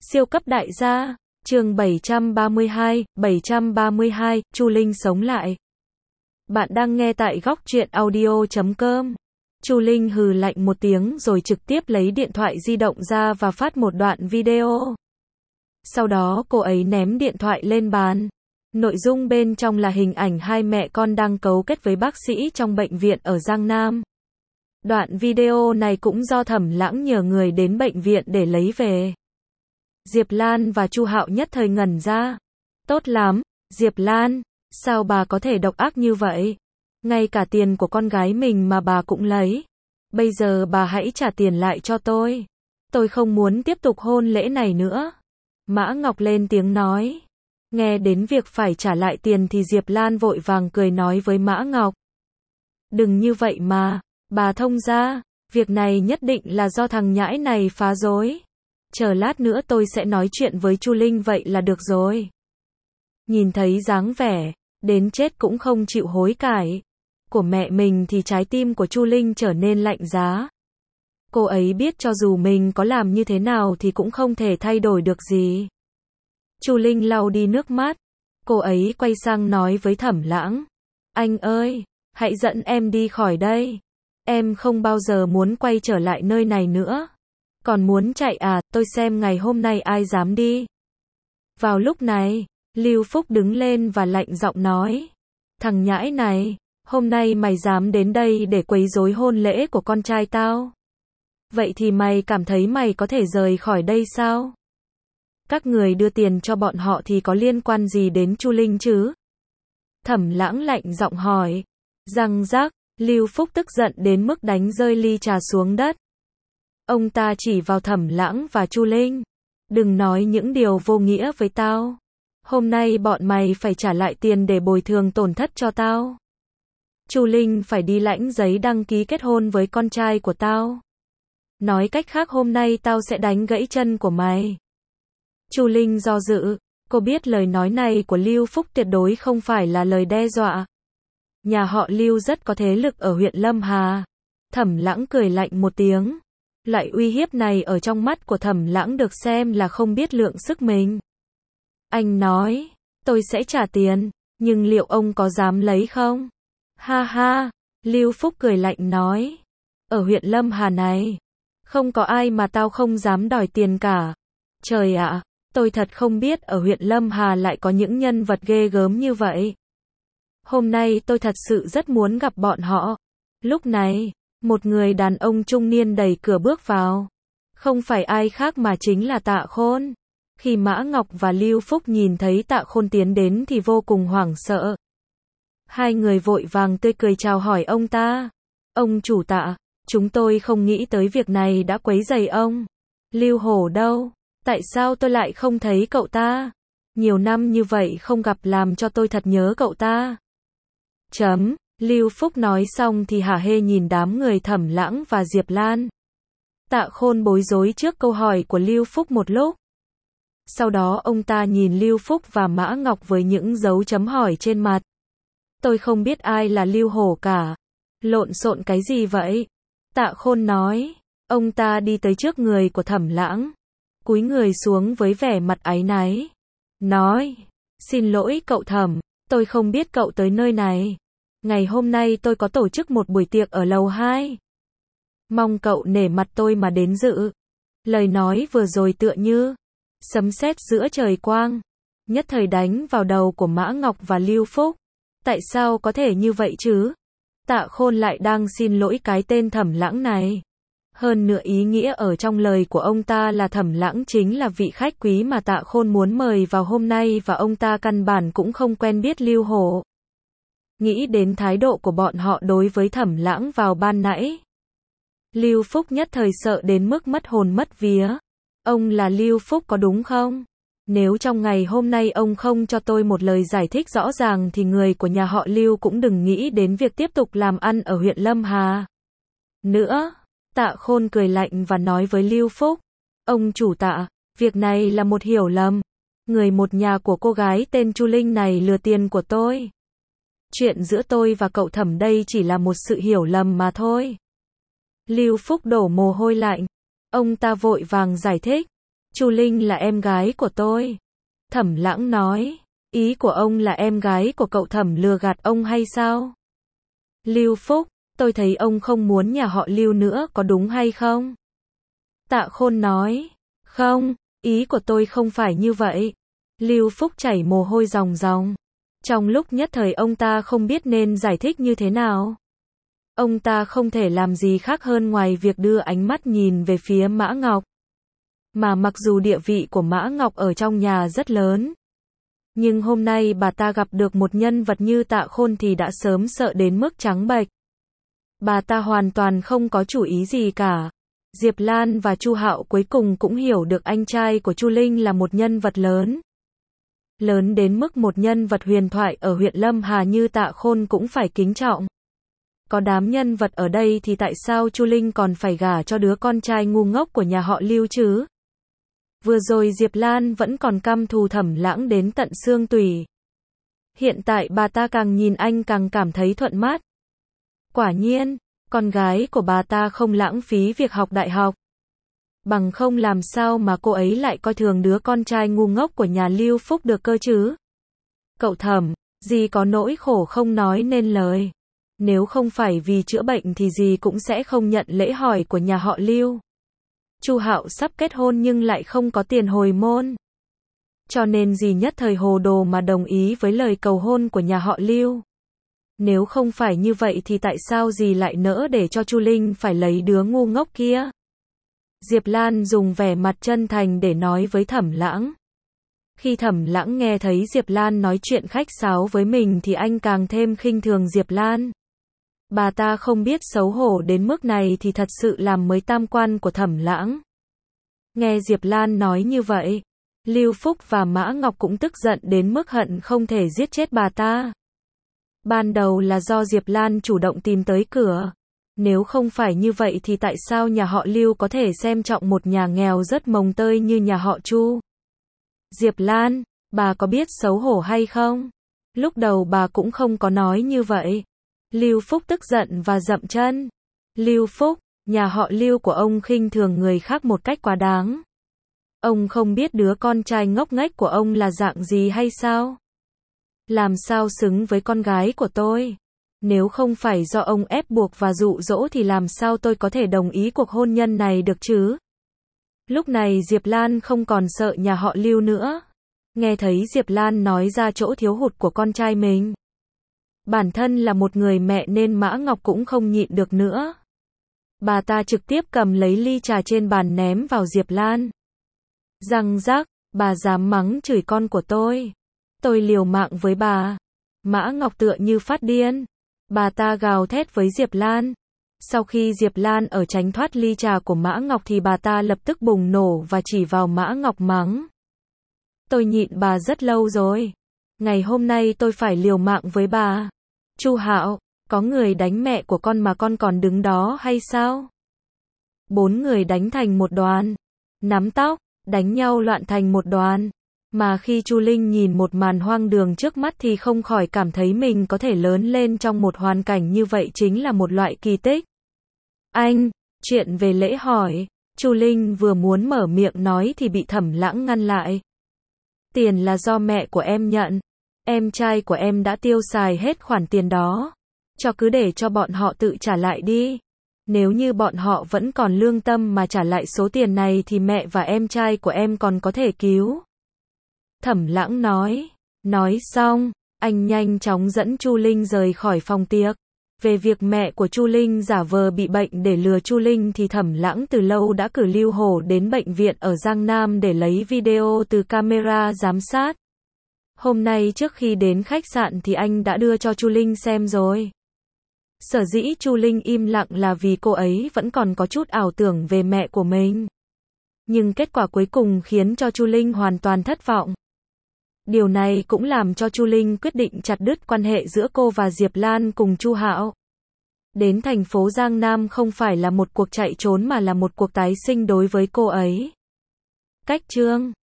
Siêu cấp đại gia, chương 732, Chu Linh sống lại. Bạn đang nghe tại góc truyện audio.com. Chu Linh hừ lạnh một tiếng rồi trực tiếp lấy điện thoại di động ra và phát một đoạn video. Sau đó cô ấy ném điện thoại lên bàn. Nội dung bên trong là hình ảnh hai mẹ con đang cấu kết với bác sĩ trong bệnh viện ở Giang Nam. Đoạn video này cũng do Thẩm Lãng nhờ người đến bệnh viện để lấy về. Diệp Lan và Chu Hạo nhất thời ngẩn ra. Tốt lắm, Diệp Lan, sao bà có thể độc ác như vậy? Ngay cả tiền của con gái mình mà bà cũng lấy. Bây giờ bà hãy trả tiền lại cho tôi. Tôi không muốn tiếp tục hôn lễ này nữa. Mã Ngọc lên tiếng nói. Nghe đến việc phải trả lại tiền thì Diệp Lan vội vàng cười nói với Mã Ngọc. Đừng như vậy mà, bà thông gia, việc này nhất định là do thằng nhãi này phá rối. Chờ lát nữa tôi sẽ nói chuyện với Chu Linh vậy là được rồi. Nhìn thấy dáng vẻ, đến chết cũng không chịu hối cải của mẹ mình thì trái tim của Chu Linh trở nên lạnh giá. Cô ấy biết cho dù mình có làm như thế nào thì cũng không thể thay đổi được gì. Chu Linh lau đi nước mắt. Cô ấy quay sang nói với Thẩm Lãng. Anh ơi, hãy dẫn em đi khỏi đây. Em không bao giờ muốn quay trở lại nơi này nữa. Còn muốn chạy à, tôi xem ngày hôm nay ai dám đi. Vào lúc này, Lưu Phúc đứng lên và lạnh giọng nói. Thằng nhãi này, hôm nay mày dám đến đây để quấy rối hôn lễ của con trai tao. Vậy thì mày cảm thấy mày có thể rời khỏi đây sao? Các người đưa tiền cho bọn họ thì có liên quan gì đến Chu Linh chứ? Thẩm Lãng lạnh giọng hỏi. Răng rác, Lưu Phúc tức giận đến mức đánh rơi ly trà xuống đất. Ông ta chỉ vào Thẩm Lãng và Chu Linh. Đừng nói những điều vô nghĩa với tao. Hôm nay bọn mày phải trả lại tiền để bồi thường tổn thất cho tao. Chu Linh phải đi lãnh giấy đăng ký kết hôn với con trai của tao. Nói cách khác hôm nay tao sẽ đánh gãy chân của mày. Chu Linh do dự. Cô biết lời nói này của Lưu Phúc tuyệt đối không phải là lời đe dọa. Nhà họ Lưu rất có thế lực ở huyện Lâm Hà. Thẩm Lãng cười lạnh một tiếng. Loại uy hiếp này ở trong mắt của Thẩm Lãng được xem là không biết lượng sức mình. Anh nói, tôi sẽ trả tiền, nhưng liệu ông có dám lấy không? Ha ha, Lưu Phúc cười lạnh nói. Ở huyện Lâm Hà này, không có ai mà tao không dám đòi tiền cả. Trời ạ, tôi thật không biết ở huyện Lâm Hà lại có những nhân vật ghê gớm như vậy. Hôm nay tôi thật sự rất muốn gặp bọn họ. Lúc này, một người đàn ông trung niên đẩy cửa bước vào. Không phải ai khác mà chính là Tạ Khôn. Khi Mã Ngọc và Lưu Phúc nhìn thấy Tạ Khôn tiến đến thì vô cùng hoảng sợ. Hai người vội vàng tươi cười chào hỏi ông ta. Ông chủ Tạ, chúng tôi không nghĩ tới việc này đã quấy rầy ông. Lưu Hổ đâu? Tại sao tôi lại không thấy cậu ta? Nhiều năm như vậy không gặp làm cho tôi thật nhớ cậu ta. Lưu Phúc nói xong thì hả hê nhìn đám người Thẩm Lãng và Diệp Lan. Tạ Khôn bối rối trước câu hỏi của Lưu Phúc một lúc. Sau đó ông ta nhìn Lưu Phúc và Mã Ngọc với những dấu chấm hỏi trên mặt. Tôi không biết ai là Lưu Hổ cả. Lộn xộn cái gì vậy? Tạ Khôn nói. Ông ta đi tới trước người của Thẩm Lãng. Cúi người xuống với vẻ mặt áy náy. Nói. Xin lỗi cậu Thẩm, tôi không biết cậu tới nơi này. Ngày hôm nay tôi có tổ chức một buổi tiệc ở lầu 2. Mong cậu nể mặt tôi mà đến dự. Lời nói vừa rồi tựa như sấm sét giữa trời quang, nhất thời đánh vào đầu của Mã Ngọc và Lưu Phúc. Tại sao có thể như vậy chứ? Tạ Khôn lại đang xin lỗi cái tên Thẩm Lãng này. Hơn nữa ý nghĩa ở trong lời của ông ta là Thẩm Lãng chính là vị khách quý mà Tạ Khôn muốn mời vào hôm nay và ông ta căn bản cũng không quen biết Lưu Hổ. Nghĩ đến thái độ của bọn họ đối với Thẩm Lãng vào ban nãy. Lưu Phúc nhất thời sợ đến mức mất hồn mất vía. Ông là Lưu Phúc có đúng không? Nếu trong ngày hôm nay ông không cho tôi một lời giải thích rõ ràng thì người của nhà họ Lưu cũng đừng nghĩ đến việc tiếp tục làm ăn ở huyện Lâm Hà nữa. Tạ Khôn cười lạnh và nói với Lưu Phúc. Ông chủ Tạ, việc này là một hiểu lầm. Người một nhà của cô gái tên Chu Linh này lừa tiền của tôi. Chuyện giữa tôi và cậu Thẩm đây chỉ là một sự hiểu lầm mà thôi. Lưu Phúc đổ mồ hôi lạnh. Ông ta vội vàng giải thích. Chu Linh là em gái của tôi. Thẩm Lãng nói. Ý của ông là em gái của cậu Thẩm lừa gạt ông hay sao? Lưu Phúc, tôi thấy ông không muốn nhà họ Lưu nữa có đúng hay không? Tạ Khôn nói. Không, ý của tôi không phải như vậy. Lưu Phúc chảy mồ hôi ròng ròng. Trong lúc nhất thời ông ta không biết nên giải thích như thế nào. Ông ta không thể làm gì khác hơn ngoài việc đưa ánh mắt nhìn về phía Mã Ngọc. Mà mặc dù địa vị của Mã Ngọc ở trong nhà rất lớn, nhưng hôm nay bà ta gặp được một nhân vật như Tạ Khôn thì đã sớm sợ đến mức trắng bệch. Bà ta hoàn toàn không có chủ ý gì cả. Diệp Lan và Chu Hạo cuối cùng cũng hiểu được anh trai của Chu Linh là một nhân vật lớn. Lớn đến mức một nhân vật huyền thoại ở huyện Lâm Hà như Tạ Khôn cũng phải kính trọng. Có đám nhân vật ở đây thì tại sao Chu Linh còn phải gả cho đứa con trai ngu ngốc của nhà họ Lưu chứ? Vừa rồi Diệp Lan vẫn còn căm thù Thẩm Lãng đến tận xương tủy. Hiện tại bà ta càng nhìn anh càng cảm thấy thuận mắt. Quả nhiên, con gái của bà ta không lãng phí việc học đại học. Bằng không làm sao mà cô ấy lại coi thường đứa con trai ngu ngốc của nhà Lưu Phúc được cơ chứ? Cậu Thẩm, dì có nỗi khổ không nói nên lời. Nếu không phải vì chữa bệnh thì dì cũng sẽ không nhận lễ hỏi của nhà họ Lưu. Chu Hạo sắp kết hôn nhưng lại không có tiền hồi môn. Cho nên dì nhất thời hồ đồ mà đồng ý với lời cầu hôn của nhà họ Lưu. Nếu không phải như vậy thì tại sao dì lại nỡ để cho Chu Linh phải lấy đứa ngu ngốc kia? Diệp Lan dùng vẻ mặt chân thành để nói với Thẩm Lãng. Khi Thẩm Lãng nghe thấy Diệp Lan nói chuyện khách sáo với mình thì anh càng thêm khinh thường Diệp Lan. Bà ta không biết xấu hổ đến mức này thì thật sự làm mới tam quan của Thẩm Lãng. Nghe Diệp Lan nói như vậy, Lưu Phúc và Mã Ngọc cũng tức giận đến mức hận không thể giết chết bà ta. Ban đầu là do Diệp Lan chủ động tìm tới cửa. Nếu không phải như vậy thì tại sao nhà họ Lưu có thể xem trọng một nhà nghèo rất mồng tơi như nhà họ Chu? Diệp Lan, bà có biết xấu hổ hay không? Lúc đầu bà cũng không có nói như vậy. Lưu Phúc tức giận và dậm chân. Lưu Phúc, nhà họ Lưu của ông khinh thường người khác một cách quá đáng. Ông không biết đứa con trai ngốc nghếch của ông là dạng gì hay sao? Làm sao xứng với con gái của tôi? Nếu không phải do ông ép buộc và dụ dỗ thì làm sao tôi có thể đồng ý cuộc hôn nhân này được chứ? Lúc này Diệp Lan không còn sợ nhà họ Lưu nữa. Nghe thấy Diệp Lan nói ra chỗ thiếu hụt của con trai mình. Bản thân là một người mẹ nên Mã Ngọc cũng không nhịn được nữa. Bà ta trực tiếp cầm lấy ly trà trên bàn ném vào Diệp Lan. Răng rắc, bà dám mắng chửi con của tôi. Tôi liều mạng với bà. Mã Ngọc tựa như phát điên. Bà ta gào thét với Diệp Lan. Sau khi Diệp Lan ở tránh thoát ly trà của Mã Ngọc thì bà ta lập tức bùng nổ và chỉ vào Mã Ngọc mắng. Tôi nhịn bà rất lâu rồi. Ngày hôm nay tôi phải liều mạng với bà. Chu Hạo, có người đánh mẹ của con mà con còn đứng đó hay sao? 4 người đánh thành một đoàn. Nắm tóc, đánh nhau loạn thành một đoàn. Mà khi Chu Linh nhìn một màn hoang đường trước mắt thì không khỏi cảm thấy mình có thể lớn lên trong một hoàn cảnh như vậy chính là một loại kỳ tích. Anh, chuyện về lễ hỏi. Chu Linh vừa muốn mở miệng nói thì bị Thẩm Lãng ngăn lại. Tiền là do mẹ của em nhận. Em trai của em đã tiêu xài hết khoản tiền đó. Cứ để cho bọn họ tự trả lại đi. Nếu như bọn họ vẫn còn lương tâm mà trả lại số tiền này thì mẹ và em trai của em còn có thể cứu. Thẩm Lãng nói. Nói xong, anh nhanh chóng dẫn Chu Linh rời khỏi phòng tiệc. Về việc mẹ của Chu Linh giả vờ bị bệnh để lừa Chu Linh thì Thẩm Lãng từ lâu đã cử Lưu Hổ đến bệnh viện ở Giang Nam để lấy video từ camera giám sát. Hôm nay trước khi đến khách sạn thì anh đã đưa cho Chu Linh xem rồi. Sở dĩ Chu Linh im lặng là vì cô ấy vẫn còn có chút ảo tưởng về mẹ của mình. Nhưng kết quả cuối cùng khiến cho Chu Linh hoàn toàn thất vọng. Điều này cũng làm cho Chu Linh quyết định chặt đứt quan hệ giữa cô và Diệp Lan cùng Chu Hạo. Đến thành phố Giang Nam không phải là một cuộc chạy trốn mà là một cuộc tái sinh đối với cô ấy. Cách chương